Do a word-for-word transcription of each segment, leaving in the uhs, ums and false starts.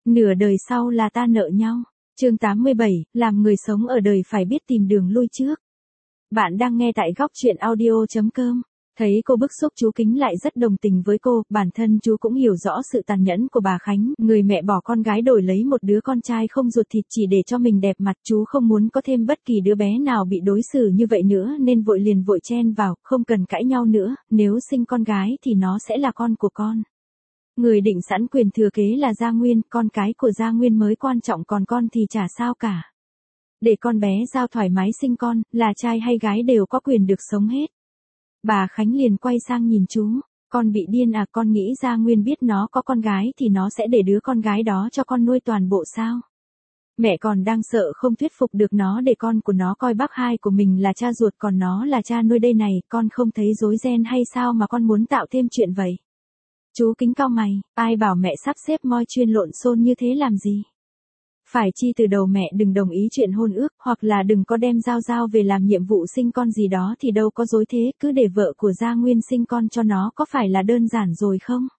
Nửa đời sau là ta nợ nhau. Chương tám mươi bảy, làm người sống ở đời phải biết tìm đường lui trước. Bạn đang nghe tại góc truyện audio chấm com. Thấy cô bức xúc chú Kính lại rất đồng tình với cô, bản thân chú cũng hiểu rõ sự tàn nhẫn của bà Khánh, người mẹ bỏ con gái đổi lấy một đứa con trai không ruột thịt chỉ để cho mình đẹp mặt. Chú không muốn có thêm bất kỳ đứa bé nào bị đối xử như vậy nữa nên vội liền vội chen vào, không cần cãi nhau nữa, nếu sinh con gái thì nó sẽ là con của con. Người định sẵn quyền thừa kế là Gia Nguyên, con cái của Gia Nguyên mới quan trọng còn con thì chả sao cả. Để con bé Giao thoải mái sinh con, là trai hay gái đều có quyền được sống hết. Bà Khánh liền quay sang nhìn chú, con bị điên à, con nghĩ Gia Nguyên biết nó có con gái thì nó sẽ để đứa con gái đó cho con nuôi toàn bộ sao? Mẹ còn đang sợ không thuyết phục được nó để con của nó coi bác hai của mình là cha ruột còn nó là cha nuôi đây này, con không thấy rối ren hay sao mà con muốn tạo thêm chuyện vậy? Chú Kính cau mày, ai bảo mẹ sắp xếp moi chuyên lộn xôn như thế làm gì? Phải chi từ đầu mẹ đừng đồng ý chuyện hôn ước, hoặc là đừng có đem Giao Giao về làm nhiệm vụ sinh con gì đó thì đâu có dối thế, cứ để vợ của Gia Nguyên sinh con cho nó có phải là đơn giản rồi không?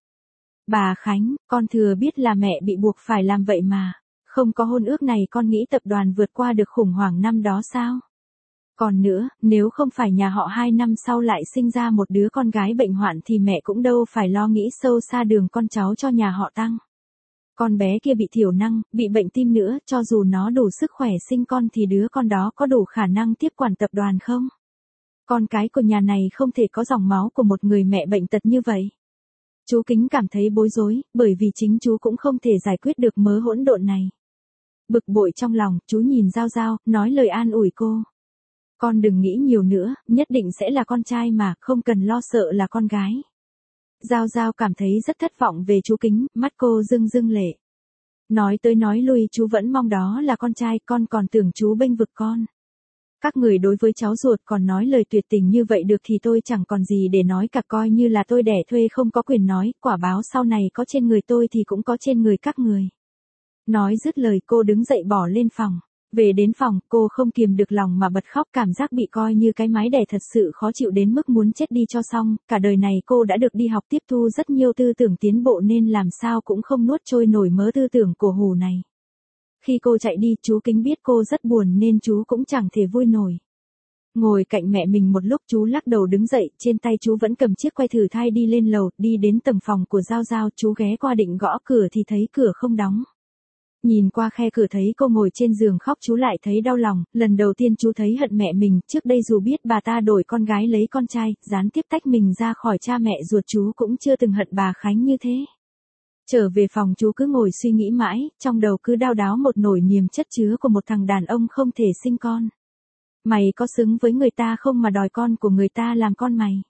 Bà Khánh, con thừa biết là mẹ bị buộc phải làm vậy mà, không có hôn ước này con nghĩ tập đoàn vượt qua được khủng hoảng năm đó sao? Còn nữa, nếu không phải nhà họ hai năm sau lại sinh ra một đứa con gái bệnh hoạn thì mẹ cũng đâu phải lo nghĩ sâu xa đường con cháu cho nhà họ Tăng. Con bé kia bị thiểu năng, bị bệnh tim nữa, cho dù nó đủ sức khỏe sinh con thì đứa con đó có đủ khả năng tiếp quản tập đoàn không? Con cái của nhà này không thể có dòng máu của một người mẹ bệnh tật như vậy. Chú Kính cảm thấy bối rối, bởi vì chính chú cũng không thể giải quyết được mớ hỗn độn này. Bực bội trong lòng, chú nhìn Giao Giao, nói lời an ủi cô. Con đừng nghĩ nhiều nữa, nhất định sẽ là con trai mà, không cần lo sợ là con gái. Giao Giao cảm thấy rất thất vọng về chú Kính, mắt cô rưng rưng lệ. Nói tới nói lui chú vẫn mong đó là con trai, con còn tưởng chú bênh vực con. Các người đối với cháu ruột còn nói lời tuyệt tình như vậy được thì tôi chẳng còn gì để nói cả, coi như là tôi đẻ thuê không có quyền nói, quả báo sau này có trên người tôi thì cũng có trên người các người. Nói dứt lời cô đứng dậy bỏ lên phòng. Về đến phòng, cô không kiềm được lòng mà bật khóc, cảm giác bị coi như cái mái đẻ thật sự khó chịu đến mức muốn chết đi cho xong, cả đời này cô đã được đi học tiếp thu rất nhiều tư tưởng tiến bộ nên làm sao cũng không nuốt trôi nổi mớ tư tưởng cổ hủ này. Khi cô chạy đi, chú Kính biết cô rất buồn nên chú cũng chẳng thể vui nổi. Ngồi cạnh mẹ mình một lúc chú lắc đầu đứng dậy, trên tay chú vẫn cầm chiếc que thử thai đi lên lầu, đi đến tầng phòng của Giao Giao, chú ghé qua định gõ cửa thì thấy cửa không đóng. Nhìn qua khe cửa thấy cô ngồi trên giường khóc chú lại thấy đau lòng, lần đầu tiên chú thấy hận mẹ mình, trước đây dù biết bà ta đổi con gái lấy con trai, gián tiếp tách mình ra khỏi cha mẹ ruột chú cũng chưa từng hận bà Khánh như thế. Trở về phòng chú cứ ngồi suy nghĩ mãi, trong đầu cứ đau đáu một nỗi niềm chất chứa của một thằng đàn ông không thể sinh con. Mày có xứng với người ta không mà đòi con của người ta làm con mày?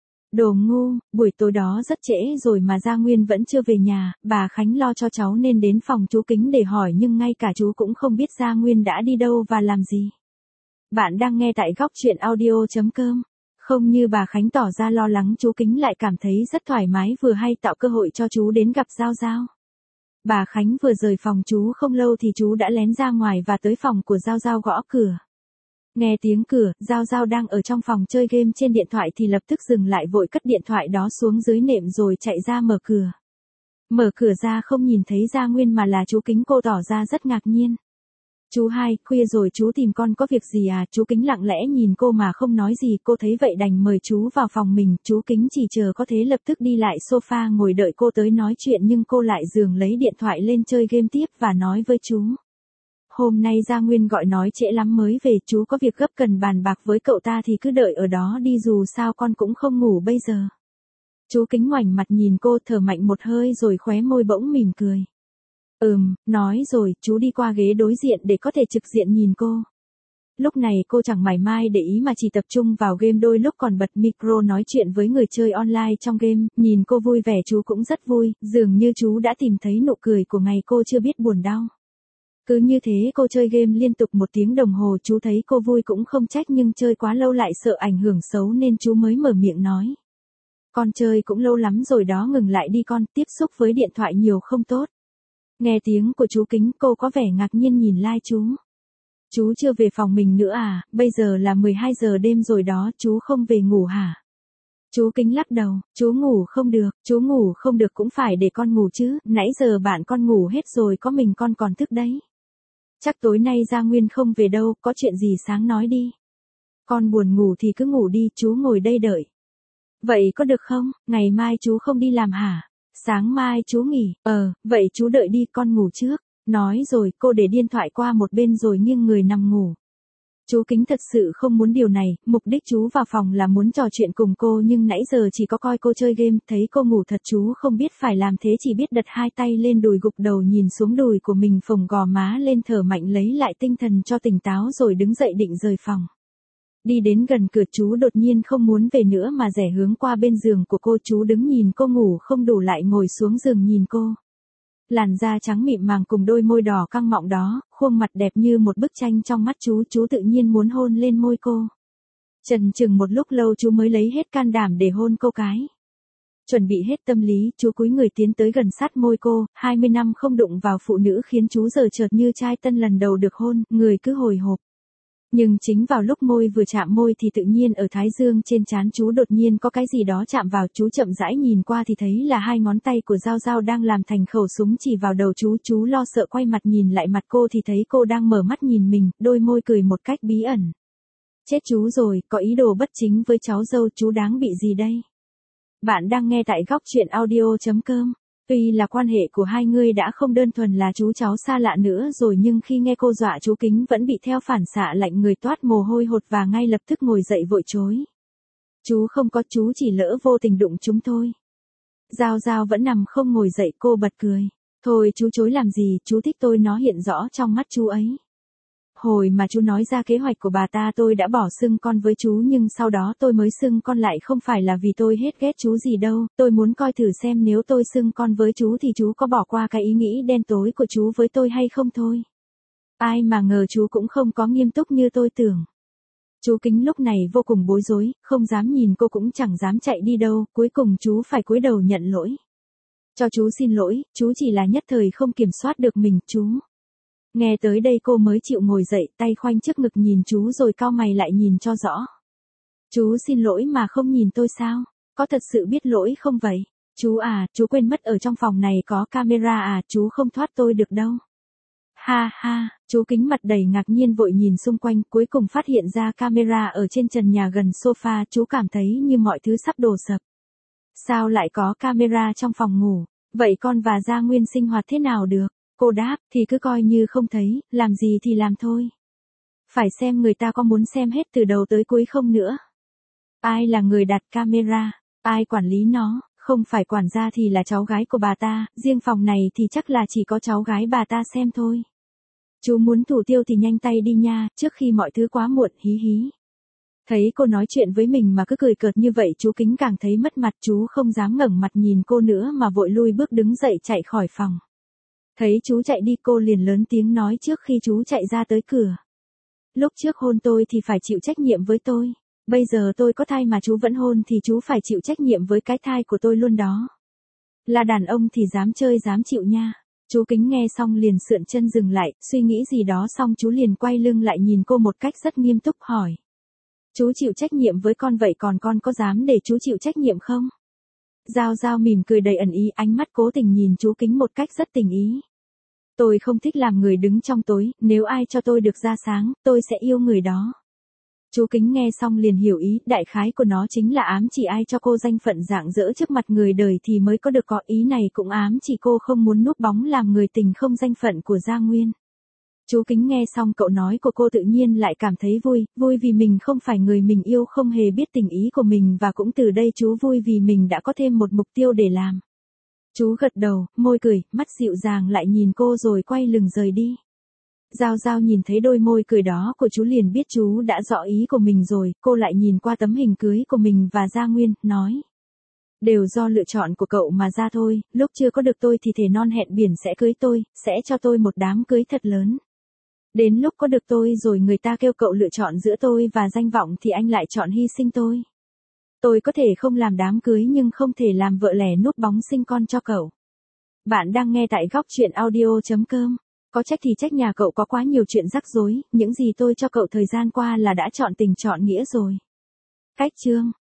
Đồ ngu, buổi tối đó rất trễ rồi mà Gia Nguyên vẫn chưa về nhà, bà Khánh lo cho cháu nên đến phòng chú Kính để hỏi nhưng ngay cả chú cũng không biết Gia Nguyên đã đi đâu và làm gì. Bạn đang nghe tại góc truyện audio chấm com. Không như bà Khánh tỏ ra lo lắng, chú Kính lại cảm thấy rất thoải mái vừa hay tạo cơ hội cho chú đến gặp Giao Giao. Bà Khánh vừa rời phòng chú không lâu thì chú đã lén ra ngoài và tới phòng của Giao Giao gõ cửa. Nghe tiếng cửa, Giao Giao đang ở trong phòng chơi game trên điện thoại thì lập tức dừng lại, vội cất điện thoại đó xuống dưới nệm rồi chạy ra mở cửa. Mở cửa ra không nhìn thấy Gia Nguyên mà là chú Kính, cô tỏ ra rất ngạc nhiên. Chú hai, khuya rồi chú tìm con có việc gì à? Chú Kính lặng lẽ nhìn cô mà không nói gì, cô thấy vậy đành mời chú vào phòng mình, chú Kính chỉ chờ có thế lập tức đi lại sofa ngồi đợi cô tới nói chuyện nhưng cô lại giường lấy điện thoại lên chơi game tiếp và nói với chú. Hôm nay Gia Nguyên gọi nói trễ lắm mới về, chú có việc gấp cần bàn bạc với cậu ta thì cứ đợi ở đó đi, dù sao con cũng không ngủ bây giờ. Chú Kính ngoảnh mặt nhìn cô, thở mạnh một hơi rồi khóe môi bỗng mỉm cười. Ừm, nói rồi, chú đi qua ghế đối diện để có thể trực diện nhìn cô. Lúc này cô chẳng mảy mai để ý mà chỉ tập trung vào game, đôi lúc còn bật micro nói chuyện với người chơi online trong game, nhìn cô vui vẻ chú cũng rất vui, dường như chú đã tìm thấy nụ cười của ngày cô chưa biết buồn đau. Cứ như thế cô chơi game liên tục một tiếng đồng hồ, chú thấy cô vui cũng không trách nhưng chơi quá lâu lại sợ ảnh hưởng xấu nên chú mới mở miệng nói. Con chơi cũng lâu lắm rồi đó, ngừng lại đi con, tiếp xúc với điện thoại nhiều không tốt. Nghe tiếng của chú Kính cô có vẻ ngạc nhiên nhìn like chú. Chú chưa về phòng mình nữa à, bây giờ là mười hai giờ đêm rồi đó, chú không về ngủ hả? Chú Kính lắc đầu, chú ngủ không được, chú ngủ không được cũng phải để con ngủ chứ, nãy giờ bạn con ngủ hết rồi có mình con còn thức đấy. Chắc tối nay Gia Nguyên không về đâu, có chuyện gì sáng nói đi. Con buồn ngủ thì cứ ngủ đi, chú ngồi đây đợi. Vậy có được không, ngày mai chú không đi làm hả? Sáng mai chú nghỉ, ờ, vậy chú đợi đi con ngủ trước. Nói rồi cô để điện thoại qua một bên rồi nghiêng người nằm ngủ. Chú Kính thật sự không muốn điều này, mục đích chú vào phòng là muốn trò chuyện cùng cô nhưng nãy giờ chỉ có coi cô chơi game, thấy cô ngủ thật chú không biết phải làm thế chỉ biết đặt hai tay lên đùi gục đầu nhìn xuống đùi của mình phồng gò má lên thở mạnh lấy lại tinh thần cho tỉnh táo rồi đứng dậy định rời phòng. Đi đến gần cửa chú đột nhiên không muốn về nữa mà rẽ hướng qua bên giường của cô chú đứng nhìn cô ngủ không đủ lại ngồi xuống giường nhìn cô. Làn da trắng mịn màng cùng đôi môi đỏ căng mọng đó, khuôn mặt đẹp như một bức tranh trong mắt chú, chú tự nhiên muốn hôn lên môi cô. Chần chừng một lúc lâu chú mới lấy hết can đảm để hôn cô cái. Chuẩn bị hết tâm lý, chú cúi người tiến tới gần sát môi cô, hai mươi năm không đụng vào phụ nữ khiến chú giờ chợt như trai tân lần đầu được hôn, người cứ hồi hộp. Nhưng chính vào lúc môi vừa chạm môi thì tự nhiên ở thái dương trên trán chú đột nhiên có cái gì đó chạm vào, chú chậm rãi nhìn qua thì thấy là hai ngón tay của Giao Giao đang làm thành khẩu súng chỉ vào đầu chú, chú lo sợ quay mặt nhìn lại mặt cô thì thấy cô đang mở mắt nhìn mình, đôi môi cười một cách bí ẩn. Chết chú rồi, có ý đồ bất chính với cháu dâu, chú đáng bị gì đây? Bạn đang nghe tại góc truyện audio chấm com. Tuy là quan hệ của hai người đã không đơn thuần là chú cháu xa lạ nữa rồi nhưng khi nghe cô dọa chú Kính vẫn bị theo phản xạ lạnh người toát mồ hôi hột và ngay lập tức ngồi dậy vội chối. Chú không có, chú chỉ lỡ vô tình đụng chúng thôi. Giao Giao vẫn nằm không ngồi dậy, cô bật cười. Thôi chú chối làm gì, chú thích tôi nó hiện rõ trong mắt chú ấy. Hồi mà chú nói ra kế hoạch của bà ta tôi đã bỏ xưng con với chú nhưng sau đó tôi mới xưng con lại không phải là vì tôi hết ghét chú gì đâu, tôi muốn coi thử xem nếu tôi xưng con với chú thì chú có bỏ qua cái ý nghĩ đen tối của chú với tôi hay không thôi. Ai mà ngờ chú cũng không có nghiêm túc như tôi tưởng. Chú Kính lúc này vô cùng bối rối, không dám nhìn cô cũng chẳng dám chạy đi đâu, cuối cùng chú phải cúi đầu nhận lỗi. Cho chú xin lỗi, chú chỉ là nhất thời không kiểm soát được mình, chú. Nghe tới đây cô mới chịu ngồi dậy, tay khoanh trước ngực nhìn chú rồi cau mày lại nhìn cho rõ. Chú xin lỗi mà không nhìn tôi sao? Có thật sự biết lỗi không vậy? Chú à, chú quên mất ở trong phòng này có camera à, chú không thoát tôi được đâu. Ha ha, chú Kính mặt đầy ngạc nhiên vội nhìn xung quanh, cuối cùng phát hiện ra camera ở trên trần nhà gần sofa, chú cảm thấy như mọi thứ sắp đổ sập. Sao lại có camera trong phòng ngủ? Vậy con và Gia Nguyên sinh hoạt thế nào được? Cô đáp, thì cứ coi như không thấy, làm gì thì làm thôi. Phải xem người ta có muốn xem hết từ đầu tới cuối không nữa. Ai là người đặt camera? Ai quản lý nó? Không phải quản gia thì là cháu gái của bà ta, riêng phòng này thì chắc là chỉ có cháu gái bà ta xem thôi. Chú muốn thủ tiêu thì nhanh tay đi nha, trước khi mọi thứ quá muộn, hí hí. Thấy cô nói chuyện với mình mà cứ cười cợt như vậy chú Kính càng thấy mất mặt, chú không dám ngẩng mặt nhìn cô nữa mà vội lui bước đứng dậy chạy khỏi phòng. Thấy chú chạy đi cô liền lớn tiếng nói trước khi chú chạy ra tới cửa. Lúc trước hôn tôi thì phải chịu trách nhiệm với tôi. Bây giờ tôi có thai mà chú vẫn hôn thì chú phải chịu trách nhiệm với cái thai của tôi luôn đó. Là đàn ông thì dám chơi dám chịu nha. Chú Kính nghe xong liền sượn chân dừng lại, suy nghĩ gì đó xong chú liền quay lưng lại nhìn cô một cách rất nghiêm túc hỏi. Chú chịu trách nhiệm với con vậy còn con có dám để chú chịu trách nhiệm không? Giao Giao mỉm cười đầy ẩn ý, ánh mắt cố tình nhìn chú Kính một cách rất tình ý. Tôi không thích làm người đứng trong tối, nếu ai cho tôi được ra sáng, tôi sẽ yêu người đó. Chú Kính nghe xong liền hiểu ý, đại khái của nó chính là ám chỉ ai cho cô danh phận rạng rỡ trước mặt người đời thì mới có được, có ý này cũng ám chỉ cô không muốn núp bóng làm người tình không danh phận của Gia Nguyên. Chú Kính nghe xong cậu nói của cô tự nhiên lại cảm thấy vui, vui vì mình không phải người mình yêu không hề biết tình ý của mình và cũng từ đây chú vui vì mình đã có thêm một mục tiêu để làm. Chú gật đầu, môi cười, mắt dịu dàng lại nhìn cô rồi quay lưng rời đi. Giao Giao nhìn thấy đôi môi cười đó của chú liền biết chú đã rõ ý của mình rồi, cô lại nhìn qua tấm hình cưới của mình và Gia Nguyên, nói. Đều do lựa chọn của cậu mà ra thôi, lúc chưa có được tôi thì thề non hẹn biển sẽ cưới tôi, sẽ cho tôi một đám cưới thật lớn. Đến lúc có được tôi rồi người ta kêu cậu lựa chọn giữa tôi và danh vọng thì anh lại chọn hy sinh tôi. Tôi có thể không làm đám cưới nhưng không thể làm vợ lẽ núp bóng sinh con cho cậu. Bạn đang nghe tại góc truyện audio chấm com. Có trách thì trách nhà cậu có quá nhiều chuyện rắc rối, những gì tôi cho cậu thời gian qua là đã chọn tình chọn nghĩa rồi. Cách chương